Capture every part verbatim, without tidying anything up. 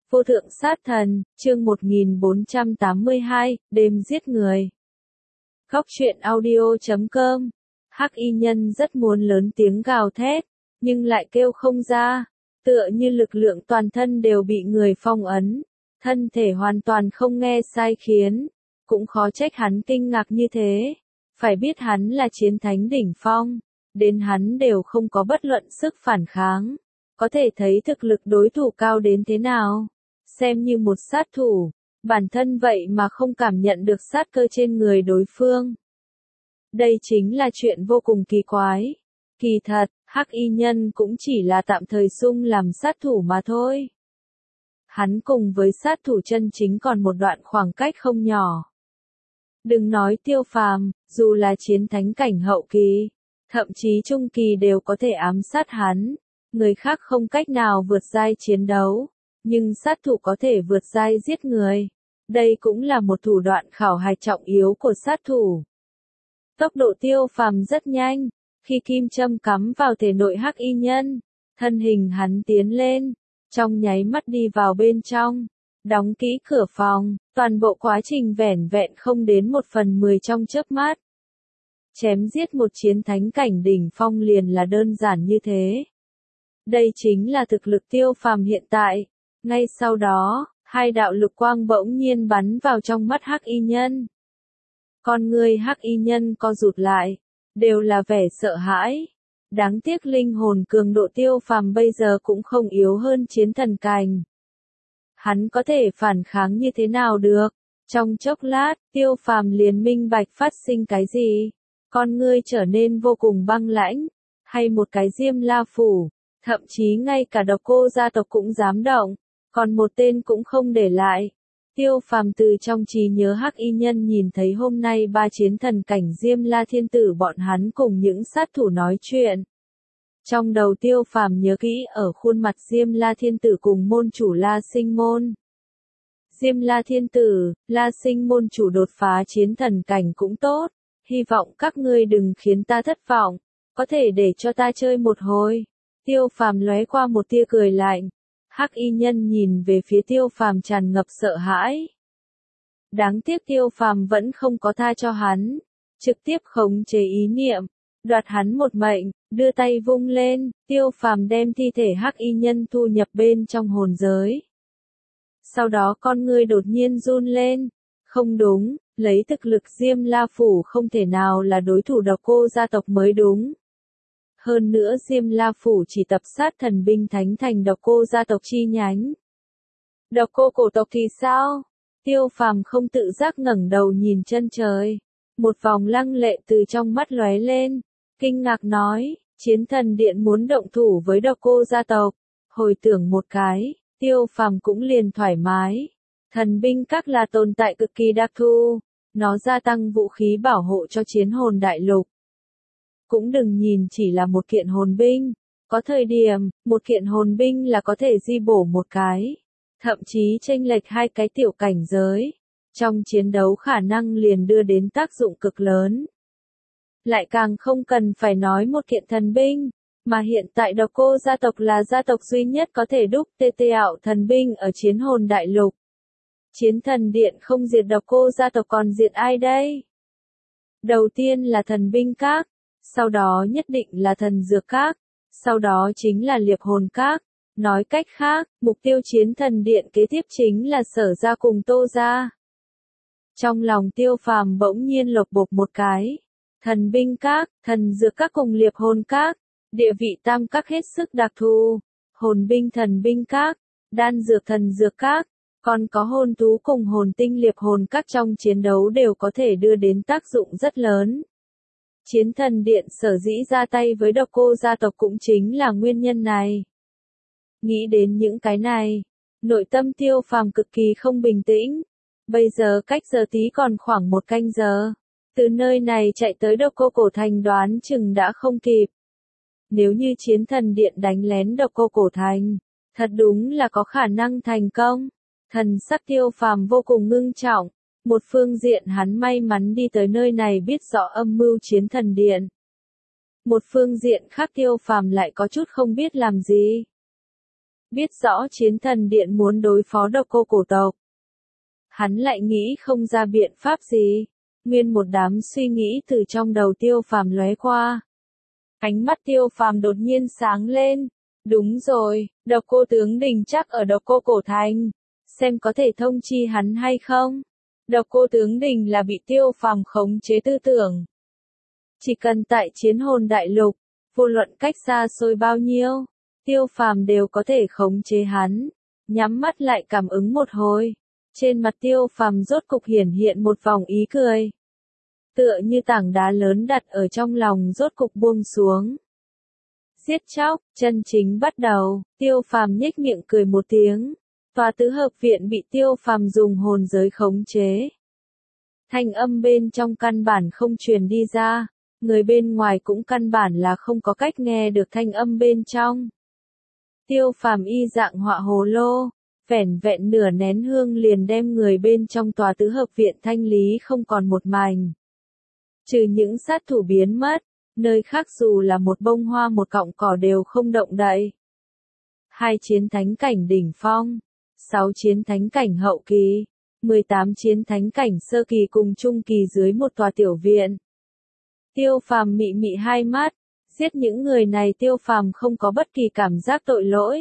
Vô thượng sát thần, chương một nghìn bốn trăm tám mươi hai, đêm giết người. Góc truyện audio chấm com. Hắc y nhân rất muốn lớn tiếng gào thét, nhưng lại kêu không ra, tựa như lực lượng toàn thân đều bị người phong ấn, thân thể hoàn toàn không nghe sai khiến, cũng khó trách hắn kinh ngạc như thế. Phải biết hắn là chiến thánh đỉnh phong, đến hắn đều không có bất luận sức phản kháng, có thể thấy thực lực đối thủ cao đến thế nào. Xem như một sát thủ, bản thân vậy mà không cảm nhận được sát cơ trên người đối phương. Đây chính là chuyện vô cùng kỳ quái. Kỳ thật, Hắc y nhân cũng chỉ là tạm thời sung làm sát thủ mà thôi. Hắn cùng với sát thủ chân chính còn một đoạn khoảng cách không nhỏ. Đừng nói Tiêu Phàm, dù là chiến thánh cảnh hậu kỳ, thậm chí trung kỳ đều có thể ám sát hắn. Người khác không cách nào vượt giai chiến đấu, nhưng sát thủ có thể vượt giai giết người. Đây cũng là một thủ đoạn khảo hạch trọng yếu của sát thủ. Tốc độ Tiêu Phàm rất nhanh, khi kim châm cắm vào thể nội Hắc y nhân, thân hình hắn tiến lên, trong nháy mắt đi vào bên trong, đóng kỹ cửa phòng, toàn bộ quá trình vẻn vẹn không đến một phần mười trong chớp mắt. Chém giết một chiến thánh cảnh đỉnh phong liền là đơn giản như thế. Đây chính là thực lực Tiêu Phàm hiện tại. Ngay sau đó, hai đạo lục quang bỗng nhiên bắn vào trong mắt Hắc y nhân. Con người Hắc y nhân co rụt lại, đều là vẻ sợ hãi. Đáng tiếc linh hồn cường độ Tiêu Phàm bây giờ cũng không yếu hơn chiến thần cảnh. Hắn có thể phản kháng như thế nào được? Trong chốc lát, Tiêu Phàm liền minh bạch phát sinh cái gì? Con ngươi trở nên vô cùng băng lãnh, hay một cái Diêm La phủ, thậm chí ngay cả Độc Cô gia tộc cũng dám động. Còn một tên cũng không để lại. Tiêu Phàm từ trong trí nhớ Hắc y nhân nhìn thấy hôm nay ba chiến thần cảnh Diêm La thiên tử bọn hắn cùng những sát thủ nói chuyện. Trong đầu Tiêu Phàm nhớ kỹ ở khuôn mặt Diêm La thiên tử cùng môn chủ La Sinh môn. Diêm La thiên tử, La Sinh môn chủ đột phá chiến thần cảnh cũng tốt. Hy vọng các ngươi đừng khiến ta thất vọng. Có thể để cho ta chơi một hồi. Tiêu Phàm lóe qua một tia cười lạnh. Hắc y nhân nhìn về phía Tiêu Phàm tràn ngập sợ hãi. Đáng tiếc Tiêu Phàm vẫn không có tha cho hắn, trực tiếp khống chế ý niệm, đoạt hắn một mệnh, đưa tay vung lên, Tiêu Phàm đem thi thể Hắc y nhân thu nhập bên trong hồn giới. Sau đó con ngươi đột nhiên run lên, không đúng, lấy thực lực Diêm La phủ không thể nào là đối thủ Độc Cô gia tộc mới đúng. Hơn nữa Diêm La phủ chỉ tập sát thần binh thánh thành Độc Cô gia tộc chi nhánh. Độc Cô cổ tộc thì sao? Tiêu Phàm không tự giác ngẩng đầu nhìn chân trời. Một vòng lăng lệ từ trong mắt lóe lên. Kinh ngạc nói, chiến thần điện muốn động thủ với Độc Cô gia tộc. Hồi tưởng một cái, Tiêu Phàm cũng liền thoải mái. Thần binh các là tồn tại cực kỳ đặc thù. Nó gia tăng vũ khí bảo hộ cho chiến hồn đại lục. Cũng đừng nhìn chỉ là một kiện hồn binh, có thời điểm, một kiện hồn binh là có thể di bổ một cái, thậm chí chênh lệch hai cái tiểu cảnh giới, trong chiến đấu khả năng liền đưa đến tác dụng cực lớn. Lại càng không cần phải nói một kiện thần binh, mà hiện tại Độc Cô gia tộc là gia tộc duy nhất có thể đúc tê tê ảo thần binh ở chiến hồn đại lục. Chiến thần điện không diệt Độc Cô gia tộc còn diệt ai đây? Đầu tiên là thần binh các. Sau đó nhất định là thần dược các, sau đó chính là liệp hồn các. Nói cách khác, mục tiêu chiến thần điện kế tiếp chính là Sở gia cùng Tô gia. Trong lòng Tiêu Phàm bỗng nhiên lột bột một cái. Thần binh các, thần dược các cùng liệp hồn các, địa vị tam các hết sức đặc thù. Hồn binh thần binh các, đan dược thần dược các, còn có hồn thú cùng hồn tinh liệp hồn các trong chiến đấu đều có thể đưa đến tác dụng rất lớn. Chiến thần điện sở dĩ ra tay với Độc Cô gia tộc cũng chính là nguyên nhân này. Nghĩ đến những cái này, nội tâm Tiêu Phàm cực kỳ không bình tĩnh. Bây giờ cách giờ tí còn khoảng một canh giờ. Từ nơi này chạy tới Độc Cô cổ thành đoán chừng đã không kịp. Nếu như chiến thần điện đánh lén Độc Cô cổ thành, thật đúng là có khả năng thành công. Thần sắc Tiêu Phàm vô cùng ngưng trọng. Một phương diện hắn may mắn đi tới nơi này biết rõ âm mưu chiến thần điện. Một phương diện khác Tiêu Phàm lại có chút không biết làm gì. biết rõ chiến thần điện muốn đối phó độc cô cổ tộc. Hắn lại nghĩ không ra biện pháp gì. Nguyên một đám suy nghĩ từ trong đầu Tiêu Phàm lóe qua. Ánh mắt Tiêu Phàm đột nhiên sáng lên. Đúng rồi, độc cô tướng đình chắc ở độc cô cổ thành. Xem có thể thông chi hắn hay không. Độc cô tướng đình là bị Tiêu Phàm khống chế tư tưởng. Chỉ cần tại chiến hồn đại lục, vô luận cách xa xôi bao nhiêu, Tiêu Phàm đều có thể khống chế hắn. Nhắm mắt lại cảm ứng một hồi. Trên mặt Tiêu Phàm rốt cục hiển hiện một vòng ý cười. Tựa như tảng đá lớn đặt ở trong lòng rốt cục buông xuống. Giết chóc, chân chính bắt đầu, Tiêu Phàm nhếch miệng cười một tiếng. Tòa tứ hợp viện bị Tiêu Phàm dùng hồn giới khống chế. Thanh âm bên trong căn bản không truyền đi ra, người bên ngoài cũng căn bản là không có cách nghe được thanh âm bên trong. Tiêu Phàm y dạng họa hồ lô, vẻn vẹn nửa nén hương liền đem người bên trong tòa tứ hợp viện thanh lý không còn một mảnh. Trừ những sát thủ biến mất, nơi khác dù là một bông hoa một cọng cỏ đều không động đậy. Hai chiến thánh cảnh đỉnh phong, sáu chiến thánh cảnh hậu kỳ, mười tám chiến thánh cảnh sơ kỳ cùng trung kỳ dưới một tòa tiểu viện. Tiêu Phàm mị mị hai mắt, giết những người này Tiêu Phàm không có bất kỳ cảm giác tội lỗi.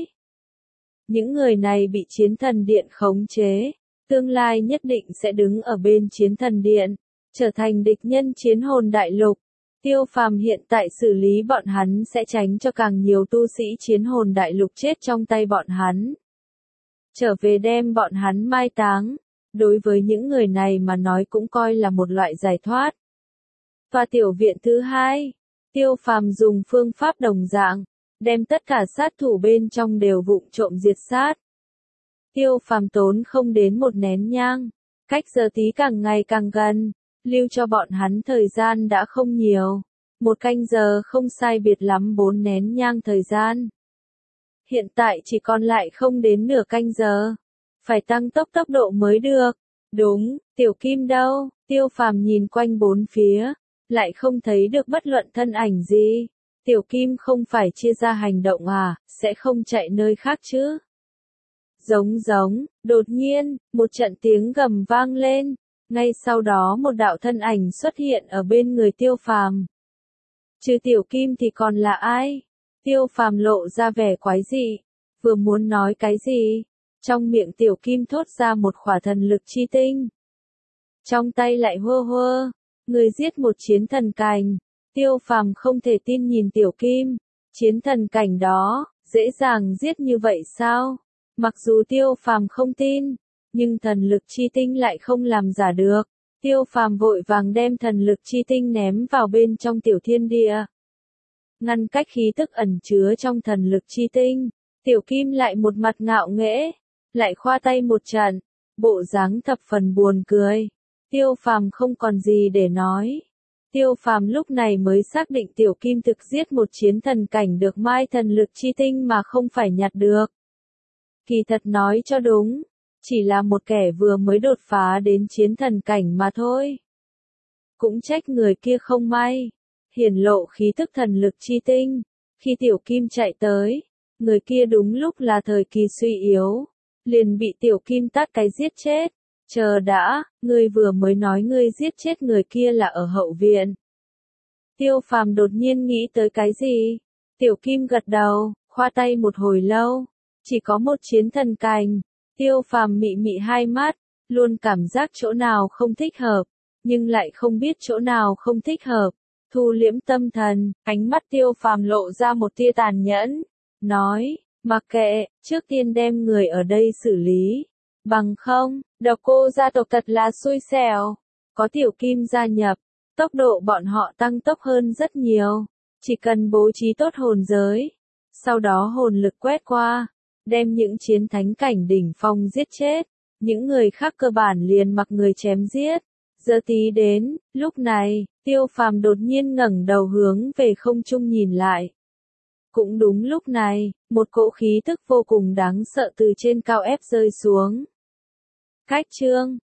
Những người này bị chiến thần điện khống chế, tương lai nhất định sẽ đứng ở bên chiến thần điện, trở thành địch nhân chiến hồn đại lục. Tiêu Phàm hiện tại xử lý bọn hắn sẽ tránh cho càng nhiều tu sĩ chiến hồn đại lục chết trong tay bọn hắn. Trở về đem bọn hắn mai táng, đối với những người này mà nói cũng coi là một loại giải thoát. Tòa tiểu viện thứ hai, Tiêu Phàm dùng phương pháp đồng dạng, đem tất cả sát thủ bên trong đều vụng trộm diệt sát. Tiêu Phàm tốn không đến một nén nhang, cách giờ tí càng ngày càng gần, lưu cho bọn hắn thời gian đã không nhiều, một canh giờ không sai biệt lắm bốn nén nhang thời gian. Hiện tại chỉ còn lại không đến nửa canh giờ, phải tăng tốc tốc độ mới được. Đúng, Tiểu Kim đâu? Tiêu Phàm nhìn quanh bốn phía, lại không thấy được bất luận thân ảnh gì. Tiểu Kim không phải chia ra hành động à, sẽ không chạy nơi khác chứ? Giống giống, đột nhiên, một trận tiếng gầm vang lên, ngay sau đó một đạo thân ảnh xuất hiện ở bên người Tiêu Phàm. Trừ Tiểu Kim thì còn là ai? Tiêu Phàm lộ ra vẻ quái dị, vừa muốn nói cái gì, trong miệng Tiểu Kim thốt ra một khỏa thần lực chi tinh. Trong tay lại hơ hơ, người giết một chiến thần cảnh. Tiêu Phàm không thể tin nhìn Tiểu Kim, chiến thần cảnh đó, dễ dàng giết như vậy sao? Mặc dù Tiêu Phàm không tin, nhưng thần lực chi tinh lại không làm giả được. Tiêu Phàm vội vàng đem thần lực chi tinh ném vào bên trong tiểu thiên địa. Ngăn cách khí tức ẩn chứa trong thần lực chi tinh, Tiểu Kim lại một mặt ngạo nghễ, lại khoa tay một trận, bộ dáng thập phần buồn cười. Tiêu Phàm không còn gì để nói. Tiêu Phàm lúc này mới xác định Tiểu Kim thực giết một chiến thần cảnh được mai thần lực chi tinh mà không phải nhặt được. Kỳ thật nói cho đúng, chỉ là một kẻ vừa mới đột phá đến chiến thần cảnh mà thôi. Cũng trách người kia không may, hiển lộ khí tức thần lực chi tinh. Khi Tiểu Kim chạy tới, người kia đúng lúc là thời kỳ suy yếu, liền bị Tiểu Kim tát cái giết chết. Chờ đã, ngươi vừa mới nói ngươi giết chết người kia là ở hậu viện. Tiêu Phàm đột nhiên nghĩ tới cái gì? Tiểu Kim gật đầu, khoa tay một hồi lâu. Chỉ có một chiến thần cảnh. Tiêu Phàm mị mị hai mắt, luôn cảm giác chỗ nào không thích hợp, nhưng lại không biết chỗ nào không thích hợp. Thu liễm tâm thần, ánh mắt Tiêu Phàm lộ ra một tia tàn nhẫn, nói, mặc kệ, trước tiên đem người ở đây xử lý. Bằng không, độc cô gia tộc thật là xui xẻo. Có Tiểu Kim gia nhập, tốc độ bọn họ tăng tốc hơn rất nhiều. Chỉ cần bố trí tốt hồn giới, sau đó hồn lực quét qua, đem những chiến thánh cảnh đỉnh phong giết chết, những người khác cơ bản liền mặc người chém giết. Giờ tí đến, lúc này, Tiêu Phàm đột nhiên ngẩng đầu hướng về không trung nhìn lại. Cũng đúng lúc này, một cỗ khí tức vô cùng đáng sợ từ trên cao ép rơi xuống. Cách chương